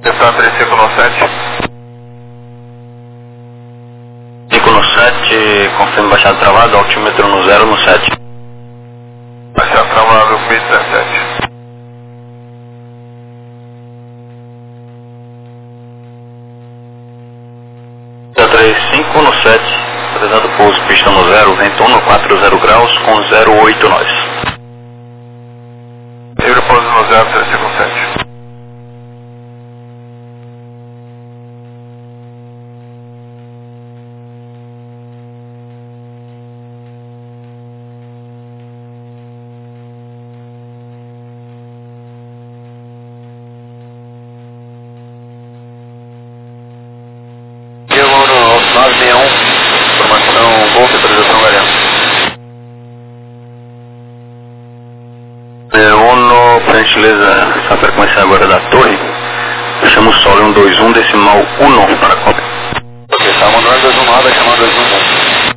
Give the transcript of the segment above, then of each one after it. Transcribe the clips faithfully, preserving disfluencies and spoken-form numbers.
Está três cinco no sete. cinco no sete, confirma baixada travada, altímetro no zero no sete. Baixada travada, mil e dezessete. três cinco no sete, apresentando pouso, pista no zero, vento um no quatro zero graus, com zero oito nós. Livre pouso no zero três cinco sete. nove seis um, informação Golf, autorização Galeão. É, Uno, por gentileza, essa frequência agora da torre. Chama o solo um dois um decimal um para a cópia. Ok, está mandando dois um nove, vai chamar dois um um.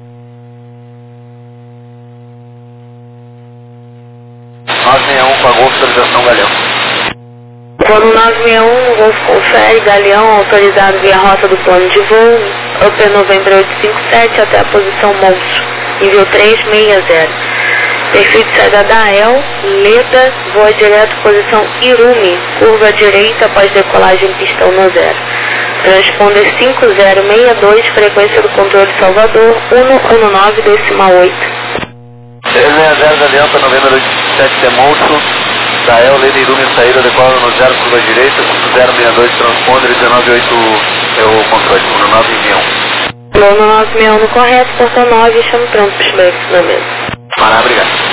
nove seis um com a Golf, autorização Galeão. Plano nove seis um, Golf confere, Galeão, autorizado via rota do plano de voo, Upper November oito cinco sete até a posição Monstro, nível três seis zero. Perfil de saída da A E L, Leda, voa direto, posição Irumi, curva direita após decolagem pistão no zero. Transponder cinco zero seis dois, frequência do controle Salvador, um um nove decimal oito. seis seis zero Galeão para November oito cinco sete de Monstro. Da E L, Leda Irumi, saída decola no zero, curva direita, cinco zero seis dois, transponder, dezenove oito é o controle, no nove seis um. Plano nove seis um no correto, portão nove, estamos prontos para os breaks na mesa. Pará, obrigado.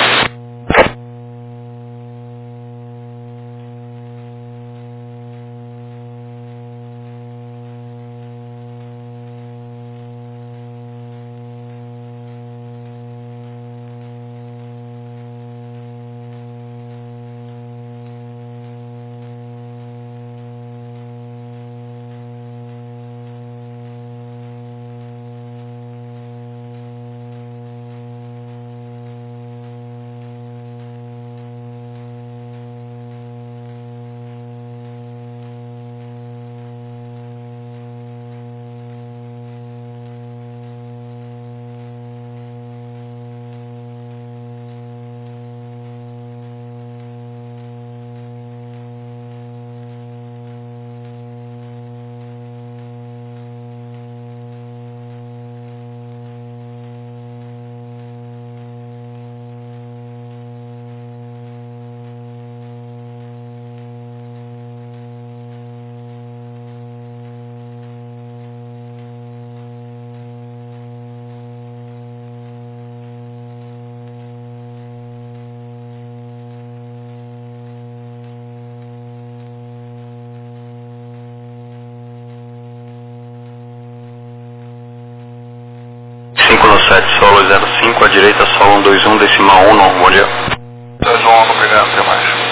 cinco no sete, solo zero cinco, à direita, solo um dois um, decimal um, bom dia. dois um um, obrigado, até mais.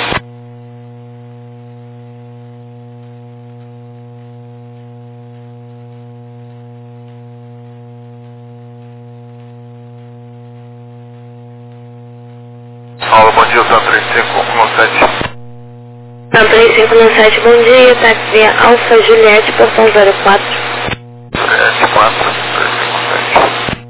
Paulo, bom dia, São três cinco um sete. São três cinco sete, bom dia, táxi via Alfa Juliette, portão zero quatro. sete quatro três cinco sete.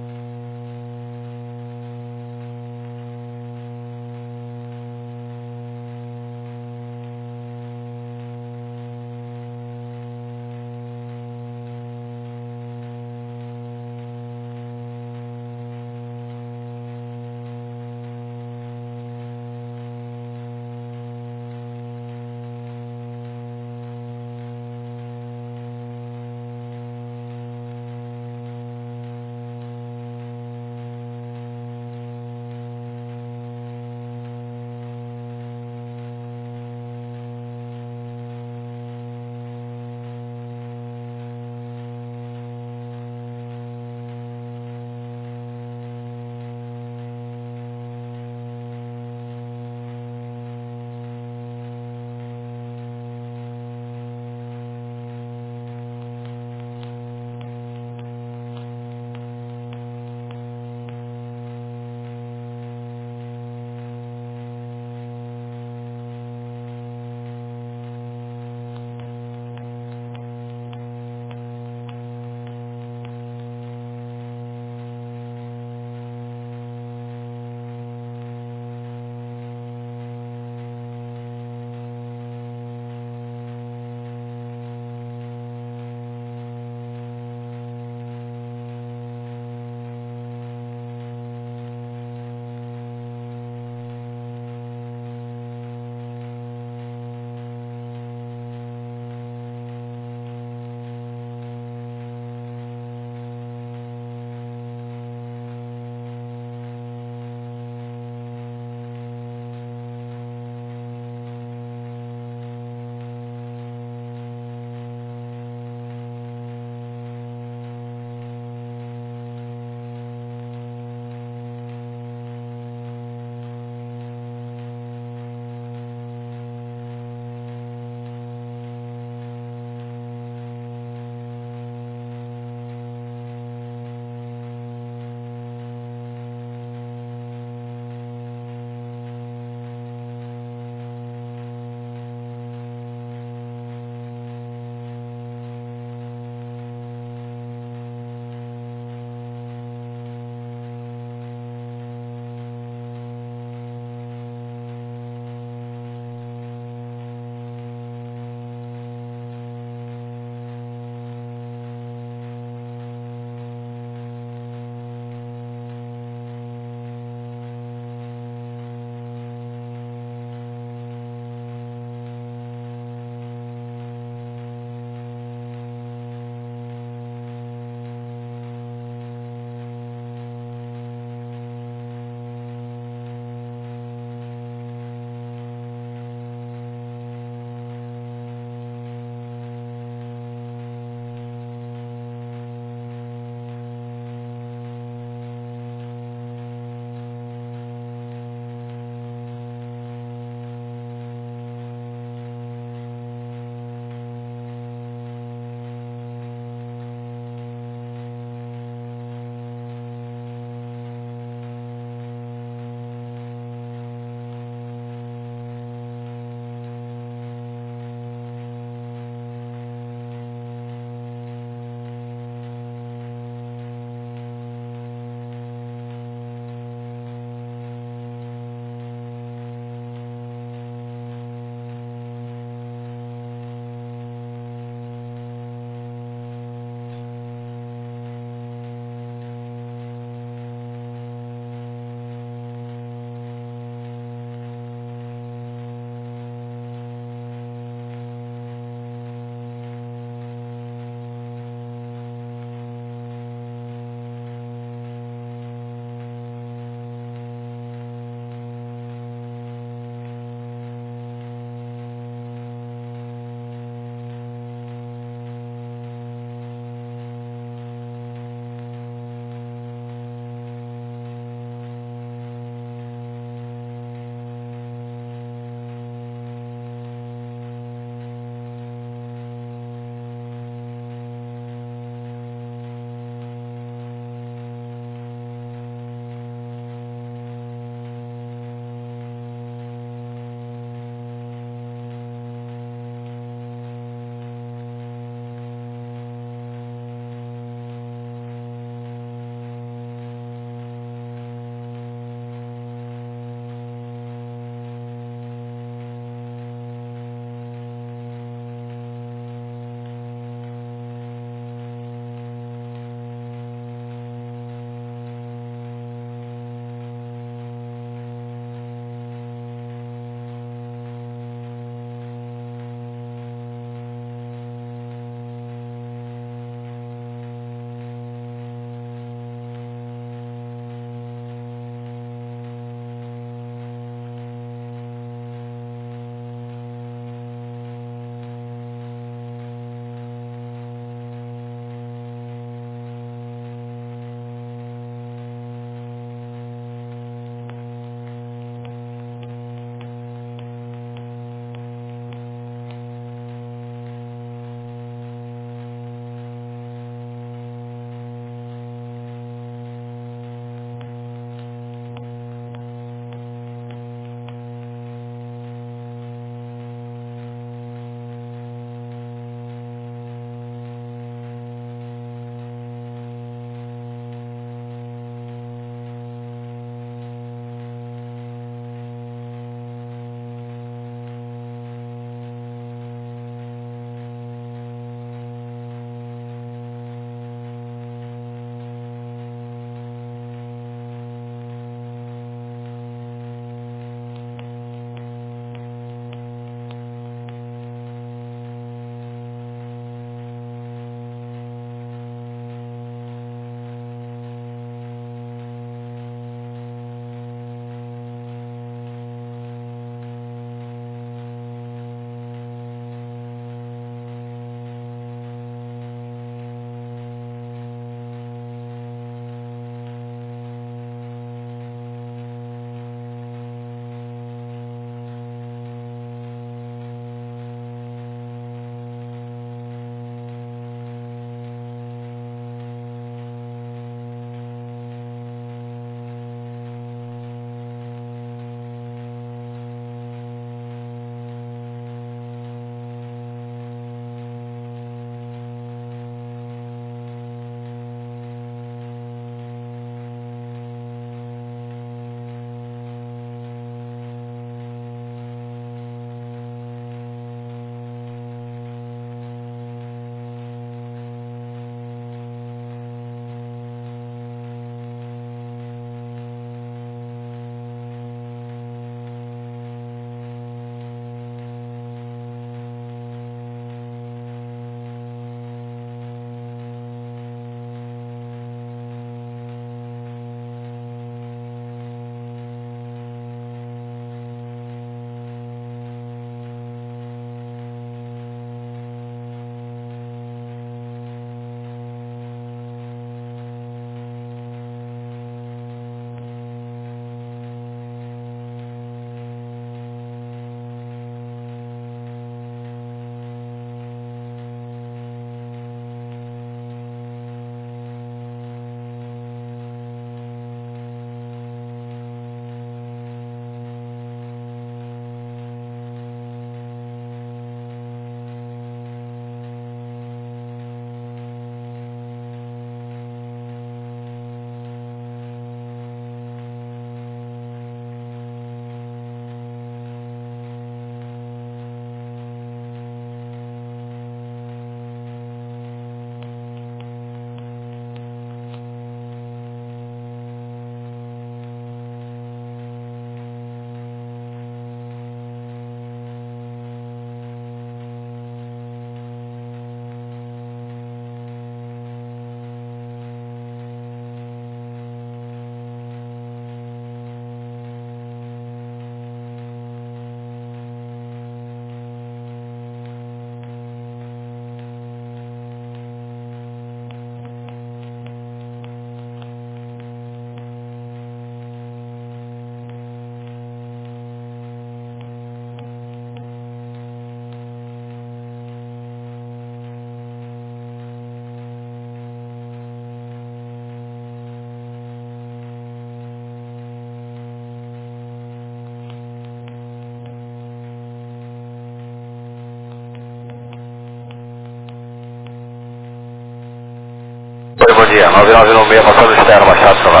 dia. nove nove no seis, passando externo, Machado solar.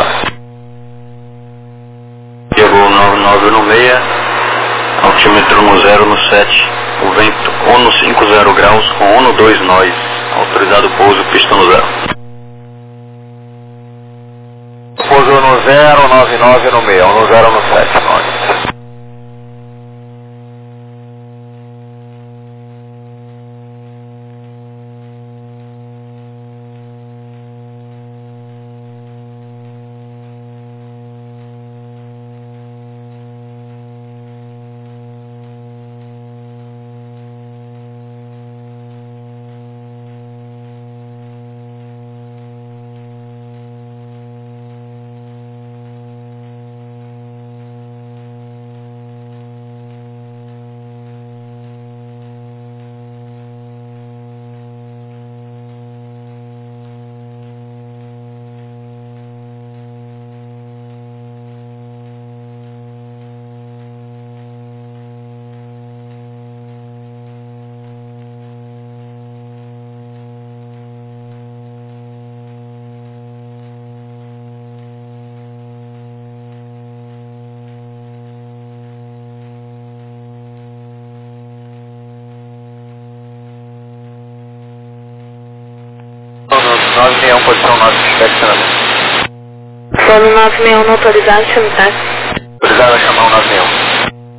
Diego nove nove no seis, altímetro no zero no sete, o vento ONU cinco zero graus com ONU dois nós, autorizado pouso, pista no zero. Pouso no zero, nove nove no seis, no zero no sete, nós. nove seis um, posição nove, expectando. Sono nove seis um, autorizado, chama táxi. Autorizado a chamar o nove seis um.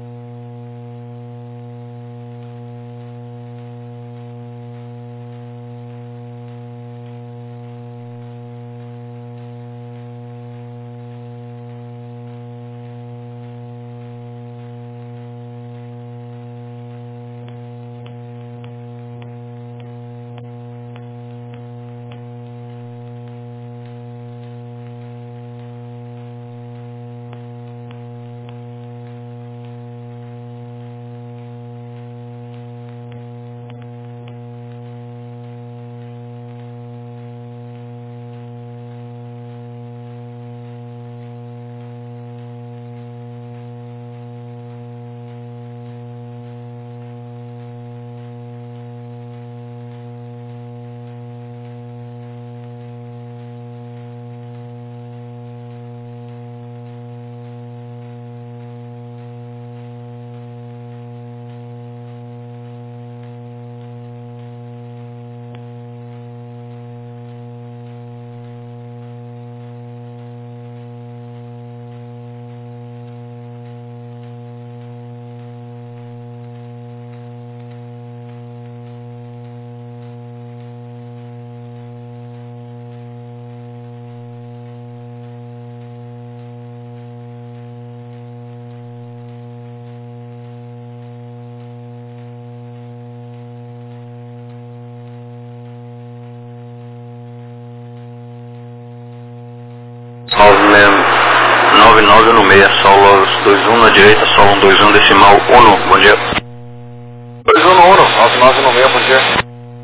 nove nove no seis, solo dois um na direita, solo um dois um decimal ONU, bom dia. dois um no ONU, nove nove no seis, bom dia.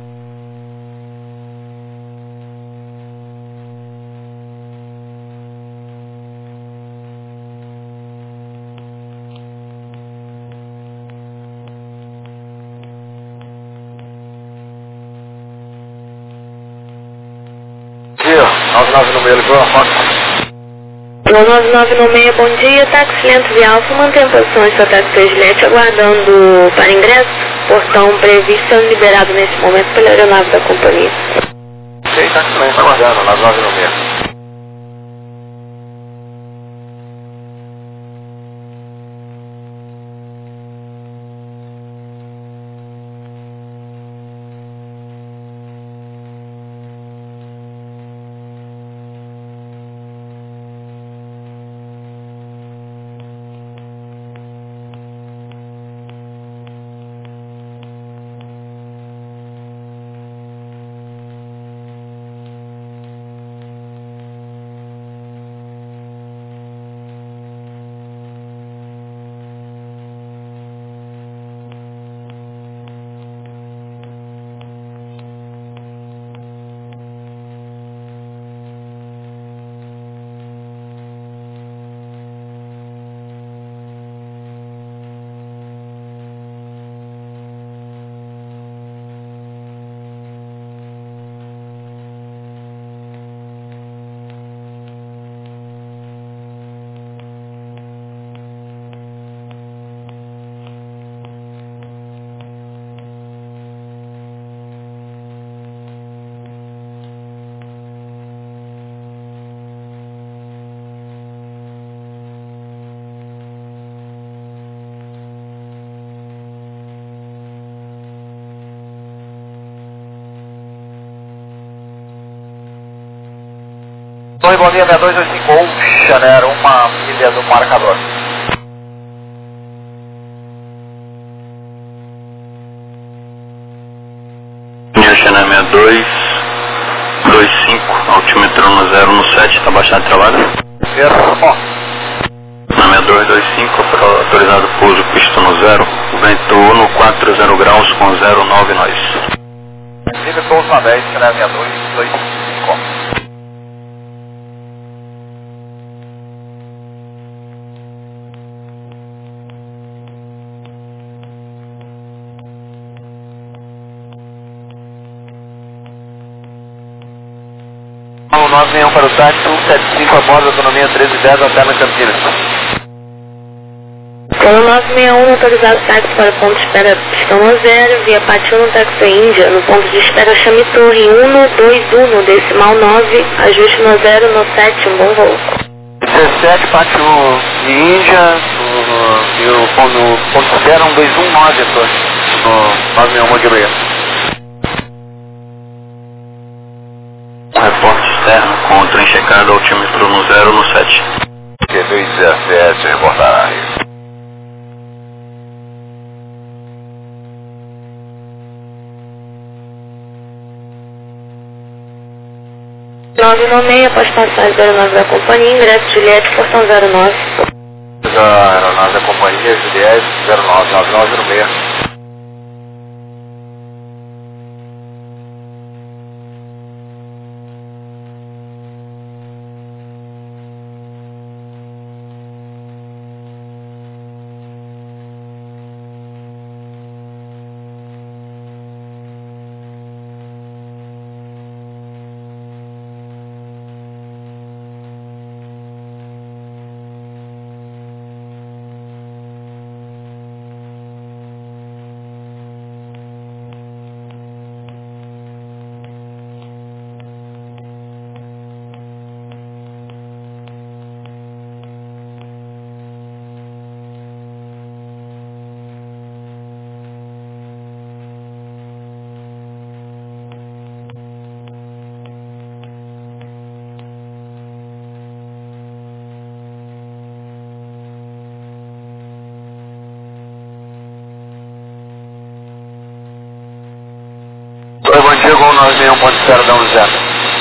Dia, nove nove no seis, ligou a foto. nove nove no seis, bom dia, táxi lento via Alfa, mantém posições para táxi três Juliette, aguardando para ingresso, portão previsto sendo liberado neste momento pela aeronave da companhia. Ok, táxi lento aguardando, nove nove no seis. Oi, bom dia, seis dois dois cinco Ocean Air, uma milha do marcador. Ocean Air seis dois dois cinco, altímetro no zero no sete, está baixado de trabalho? Erro. Na seis dois dois cinco, autorizado pouso, pista no zero, vento no quatro zero graus com zero nove nós. Liga pouso na dez, Ocean Air seis dois dois cinco. nove seis um para o táxi, cento e setenta e cinco a bordo, autonomia treze dez, até na Campinas. Pelo nove seis um, autorizado táxi para o ponto de espera pistão no zero, via Pátio no Taxi Índia, no ponto de espera chame Torre um dois um, decimal nove, ajuste no zero no sete, um bom voo. dezessete, Pátio de Índia, no, e o ponto, ponto de espera um dois um nove, no nove seis um, de Brega. Reporte externo, contra enxecado, altímetro no zero no sete. Q dois dezessete, reportagem. nove nove seis, após passar zero nove da companhia, ingresso Juliette, portão zero nove. Aeronave da companhia, Juliette, zero nove nove nove zero seis. Oi, bom dia, Gol nove seis um, ponto zero, dá um zero.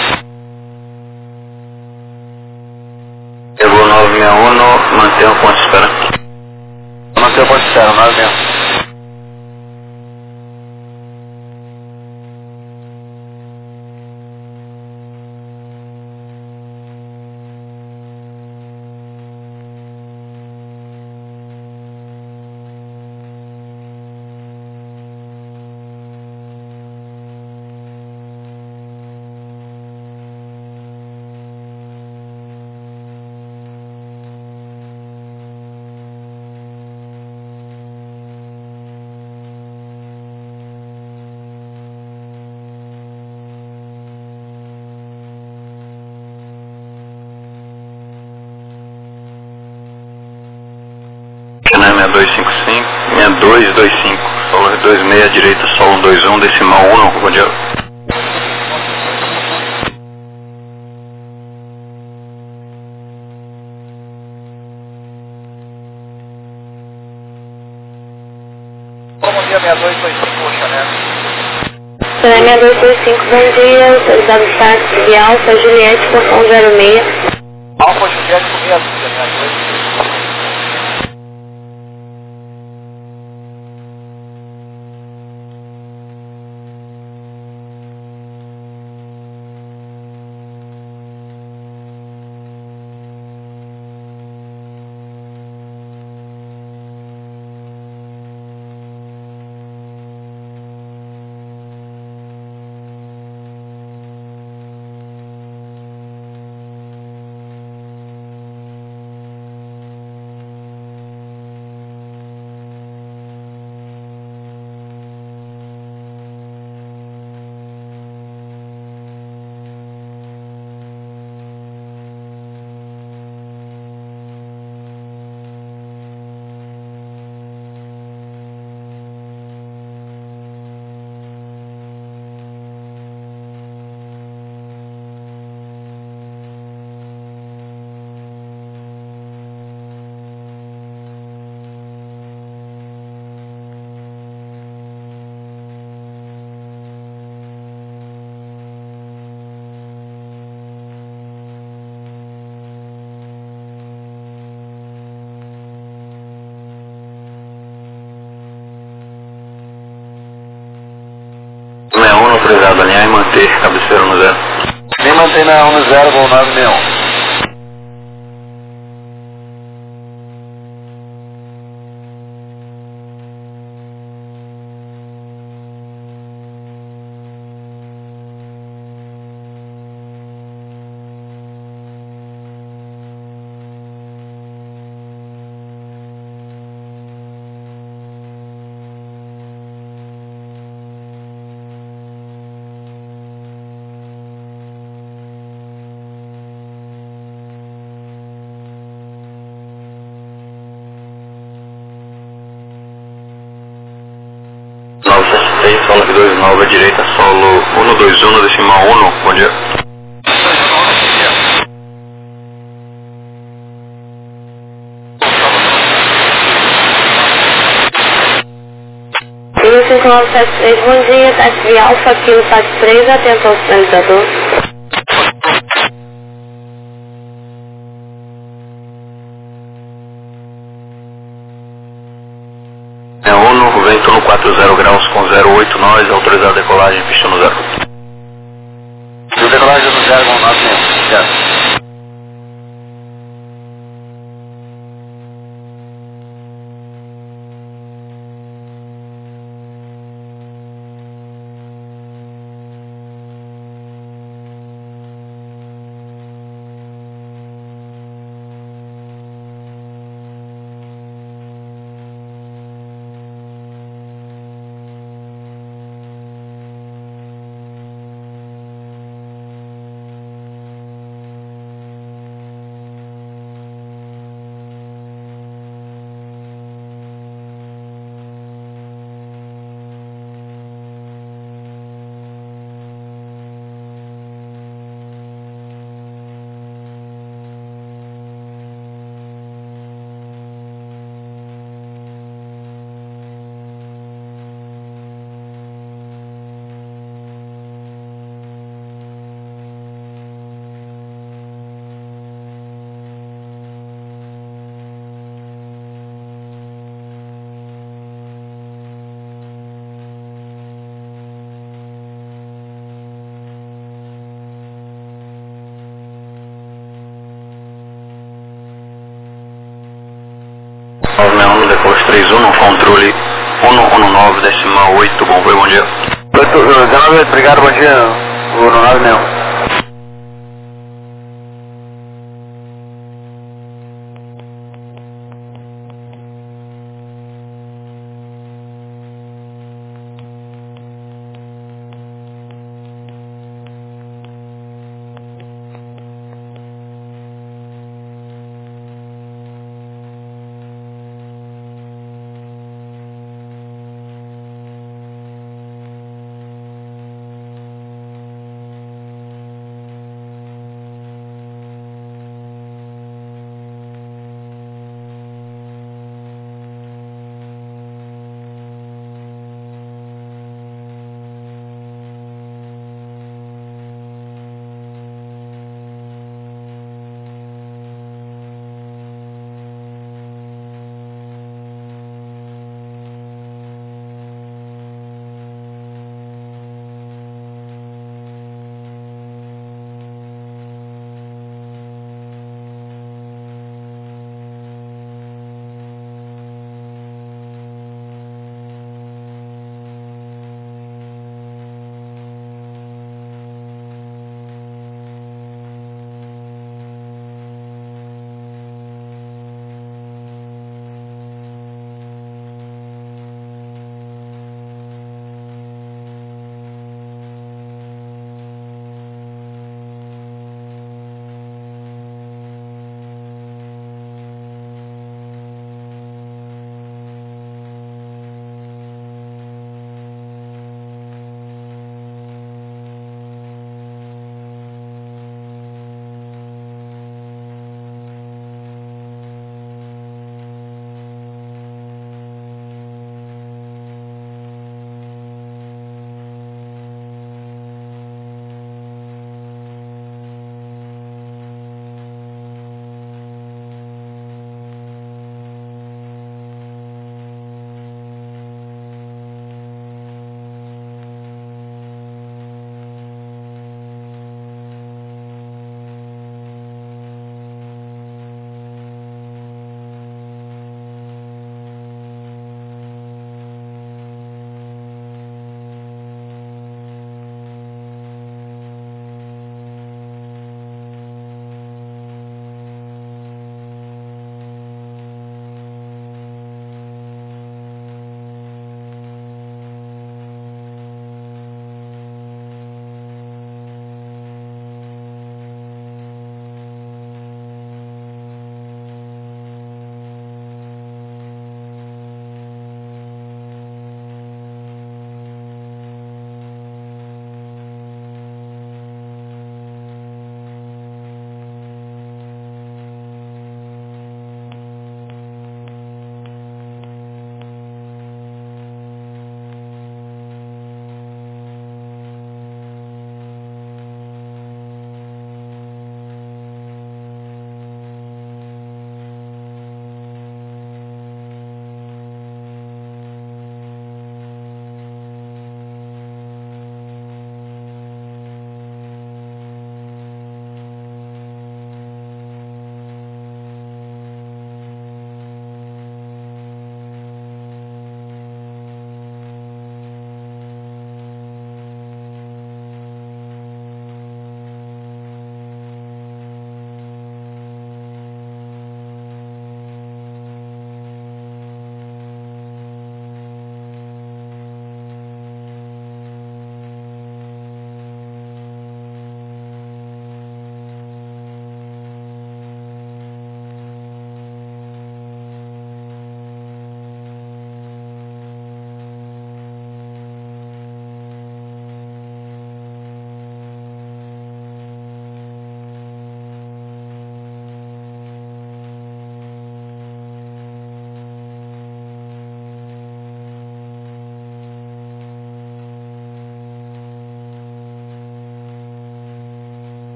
Chegou nove seis um, mantenha o ponto de espera. Mantenha o ponto de espera, nove seis um. seis dois cinco cinco, seis dois dois cinco, solo dois seis, direita, solo dois um, decimal um, bom dia. Bom dia, seis dois dois cinco, Ocean Air. seis dois dois cinco, bom dia, autorizado táxi de Alfa Juliette, portão zero seis. Alfa Juliette com meia dúzia, seis dois dois cinco. Autorizado alinhar e manter cabeceira no zero. Nem mantém na um zero, voo nove seis um. nove sete seis, solo dois nove, à direita, solo um dois um, decimal um, bom dia. Kilo cinco nove sete três, bom dia, táxi Alfa, Kilo sete três, atento ao sinalizador. É Uno, vento no quatro zero graus com zero oito nós, autorizado a decolagem, pista no zero. Decolagem no zero, voo nove seis um, certo. nove seis um, depois três um, controle um um nove, decimal oito, bom voo, bom dia. dezenove, obrigado, bom dia, o nove seis um.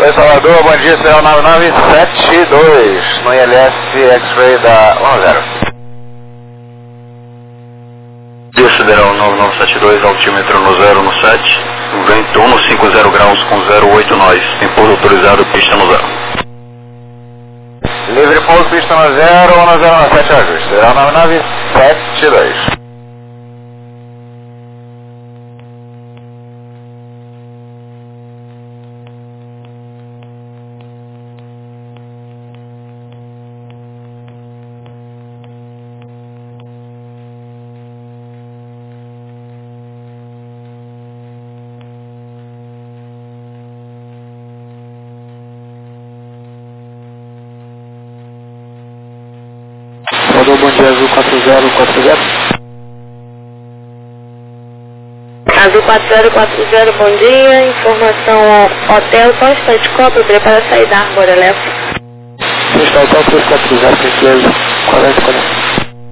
Oi, Salvador, bom dia, será o nove nove sete dois, no I L S X-Ray da um zero. Dia Federal nove nove sete dois, altímetro no zero no sete, vento um cinco zero graus com zero oito nós, tem pouso autorizado, pista no zero. Livre pouso, pista no zero, um zero no sete ajuste, será o nove nove sete dois. Salvador, bom dia, Azul quatro zero quatro zero. Azul quatro zero quatro zero, bom dia. Informação hotel, só instante, cópia, prepara a sair da Arbor Elétrica. Está hotel três quatro zero, três quarenta quarenta.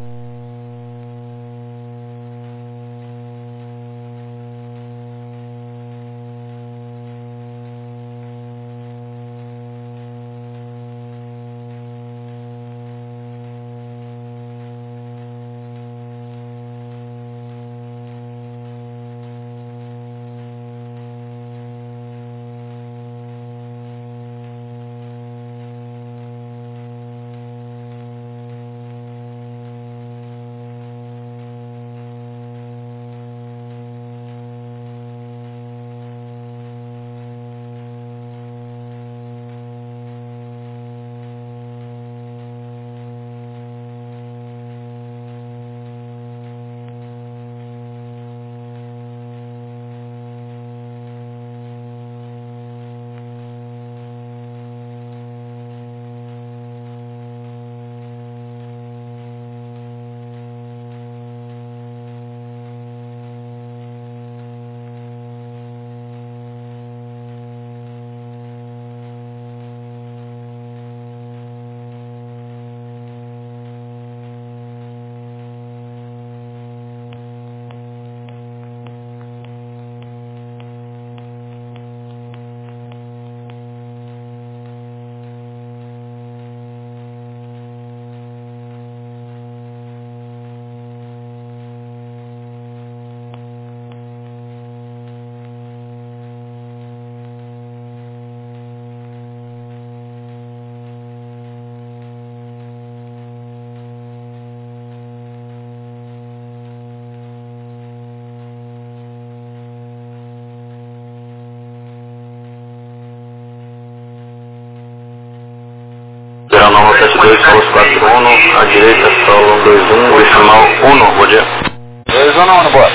nove sete dois, Posto quatro um, à direita, solo um dois um, decimal um, bom dia. dois um um, boa.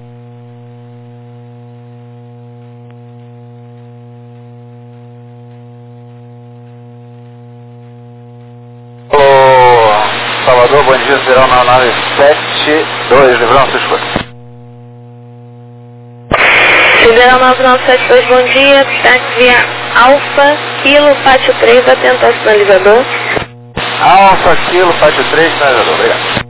Ô, Salvador, bom dia, será o nove nove sete dois, Ribeirão, sua escolha. Federal nove nove sete dois, bom dia. Táxi via Alfa, Kilo, Pátio três, atento ao sinalizador. Alfa, Kilo, Pátio três, sinalizador, obrigado.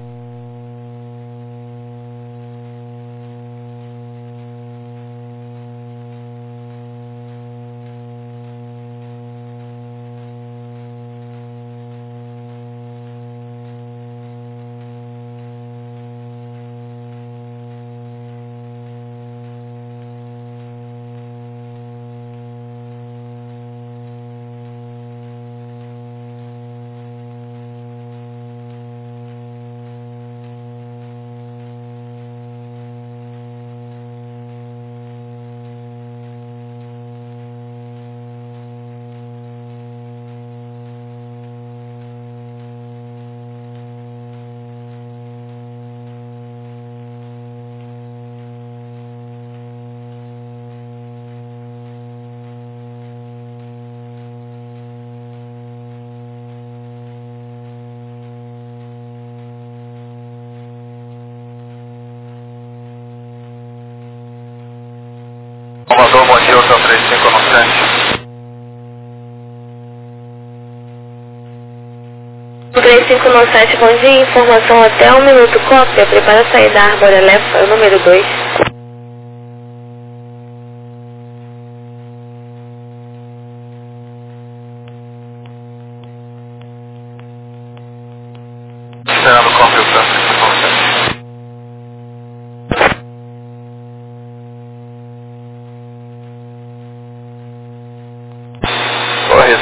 Salvador, bom dia, hotel três cinco no sete. três cinco nove sete, bom dia. Informação hotel, um minuto, cópia, prepara a sair da Arbor Elétrica, número dois.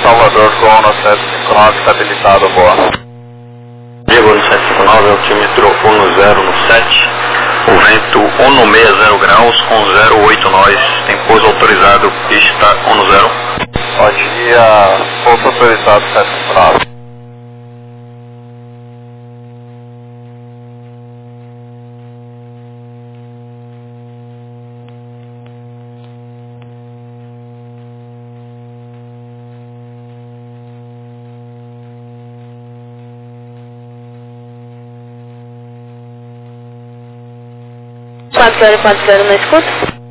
Salvador com um sete cinco nove estabilizado, boa. Diego no sete cinco nove, altímetro um zero no sete, o vento um seis zero graus com zero oito nós, tem pouso autorizado, pista um zero. Bom dia, pouso autorizado sete cinco nove. quatro zero quatro zero na escuta?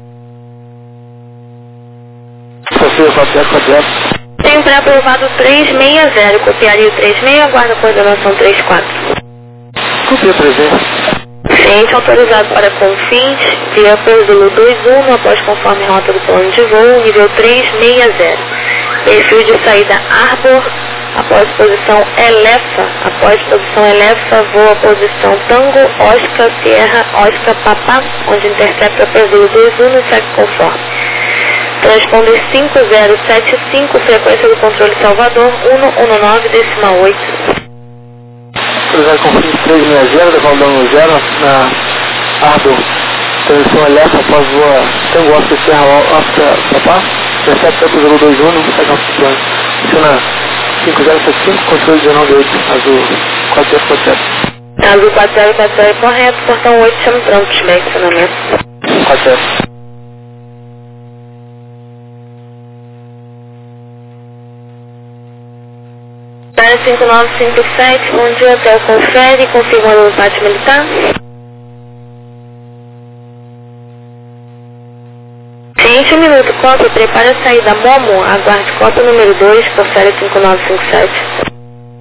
Sofia, quatro zero quatro zero. Tenho pré-aprovado trezentos e sessenta, copiaria o trinta e seis, aguarda a coordenação trinta e quatro. Copia presente. Ciente autorizado para Confins, via Pêndulo dois um, após conforme rota do plano de voo, nível trezentos e sessenta. Perfil de saída Arbor, após posição Elefa, após posição Elefa, voa posição Tango, Oscar, Sierra, Oscar, Papá, onde intercepta Pêndulo dois um e segue conforme. Transponder cinco zero sete cinco, frequência do controle Salvador, um um nove, decimal oito. Cruzar com Confins trezentos e sessenta, decolando zero na Arbor. Posição Elefa, após voa Tango, Oscar, Sierra, Oscar, Papá, intercepta Pêndulo dois um, segue nosso plano. Funciona cinco zero sete cinco, controle dezenove oito, azul quatro zero quatro zero. Azul quatro zero quatro zero é correto, portão oito, chama pronto, estiver em funcionamento. quatro zero. cinco nove cinco sete, bom dia, hotel confere, confirmando o pátio militar. Ciente, um minuto, cópia, prepara a saída Momo, aguarde cópia número dois, confere cinco nove cinco sete.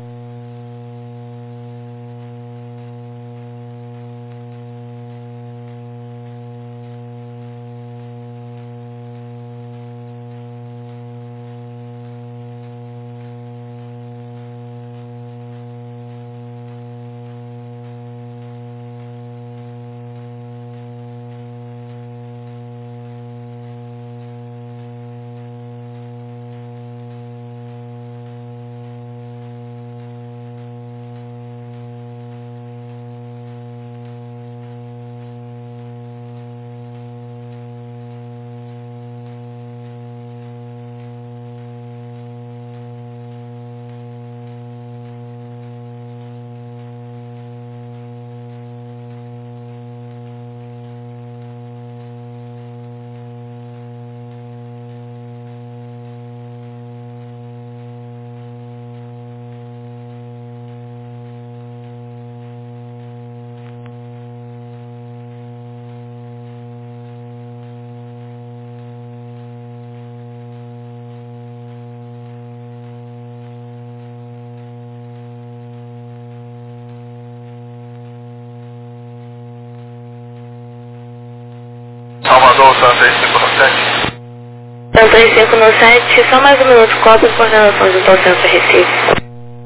Salvador, São três cinco sete. São três cinco sete, só mais um minuto, cópia de coordenação de Hotel Centro Recife.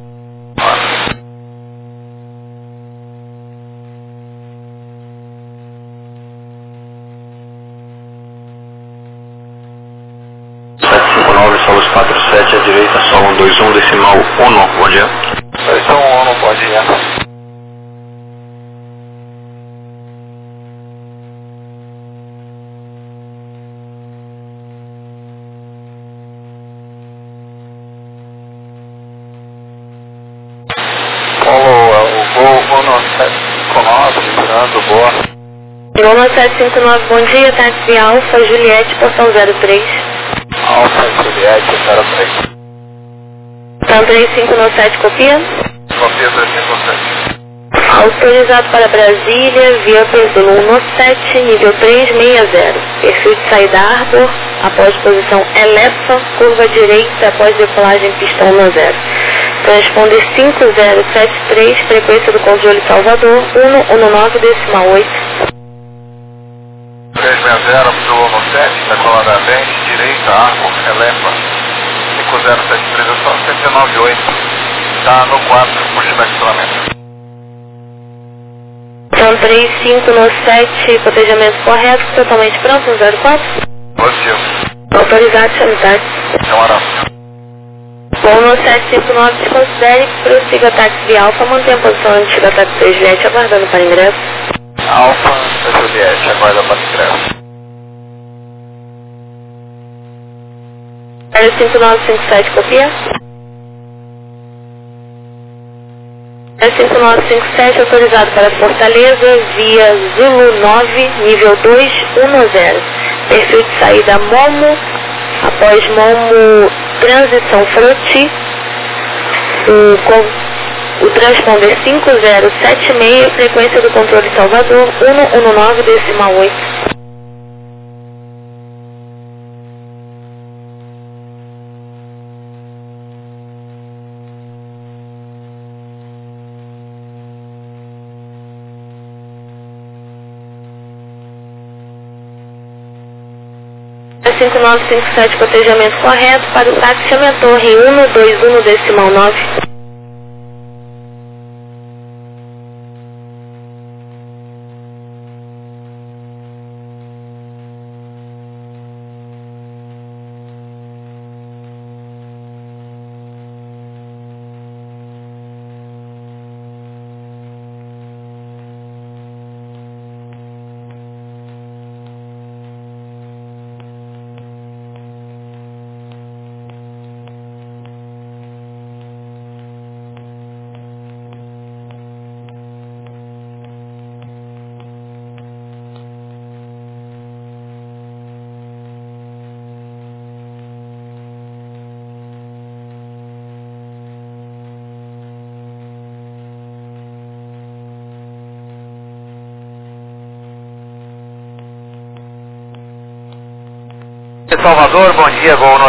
sete cinco nove, Solos quatro sete, à direita, Solon dois um, decimal um, bom dia. dois um um, bom dia. sete cinco nove, virando, boa. Goma sete cinco nove, bom dia, táxi Alfa, Juliette, portão zero três. Alfa, Juliette, zero três. São três cinco sete, copia? Copia três cinco sete. Autorizado para Brasília, via Pêndulo um sete, nível trezentos e sessenta. Perfil de saída Arbor, após posição Elefa, curva direita, após decolagem pista um zero. Transponder cinco zero sete três, frequência do controle Salvador, um um nove, decimal oito. trezentos e sessenta, para o um sete, decolada lente, direita, Arbor, Elefa, cinco zero sete três, é só cento e nove oito. Está no quatro, por estacionamento. São três cinco sete, cotejamento correto, totalmente pronto, no zero quatro. Positivo. Autorizado, sanidade. Camarão. Voo no sete cinco nove, desconsidere que prossiga táxi Alfa, mantenha a posição antes da táxi três Juliette, aguardando para ingresso. Alfa, Juliette, aguarda para ingresso. Aero cinco nove cinco sete, copia. Aero cinco nove cinco sete, autorizado para Fortaleza, via Zulu nove, nível dois um zero. Perfil de saída Momo, após Momo, transição Froti, o, com, o transponder cinco zero sete seis, frequência do controle Salvador, um um nove decimal oito. cinco nove cinco sete, cotejamento correto para o táxi Chame Torre um dois um decimal nove. Salvador, bom dia, voo no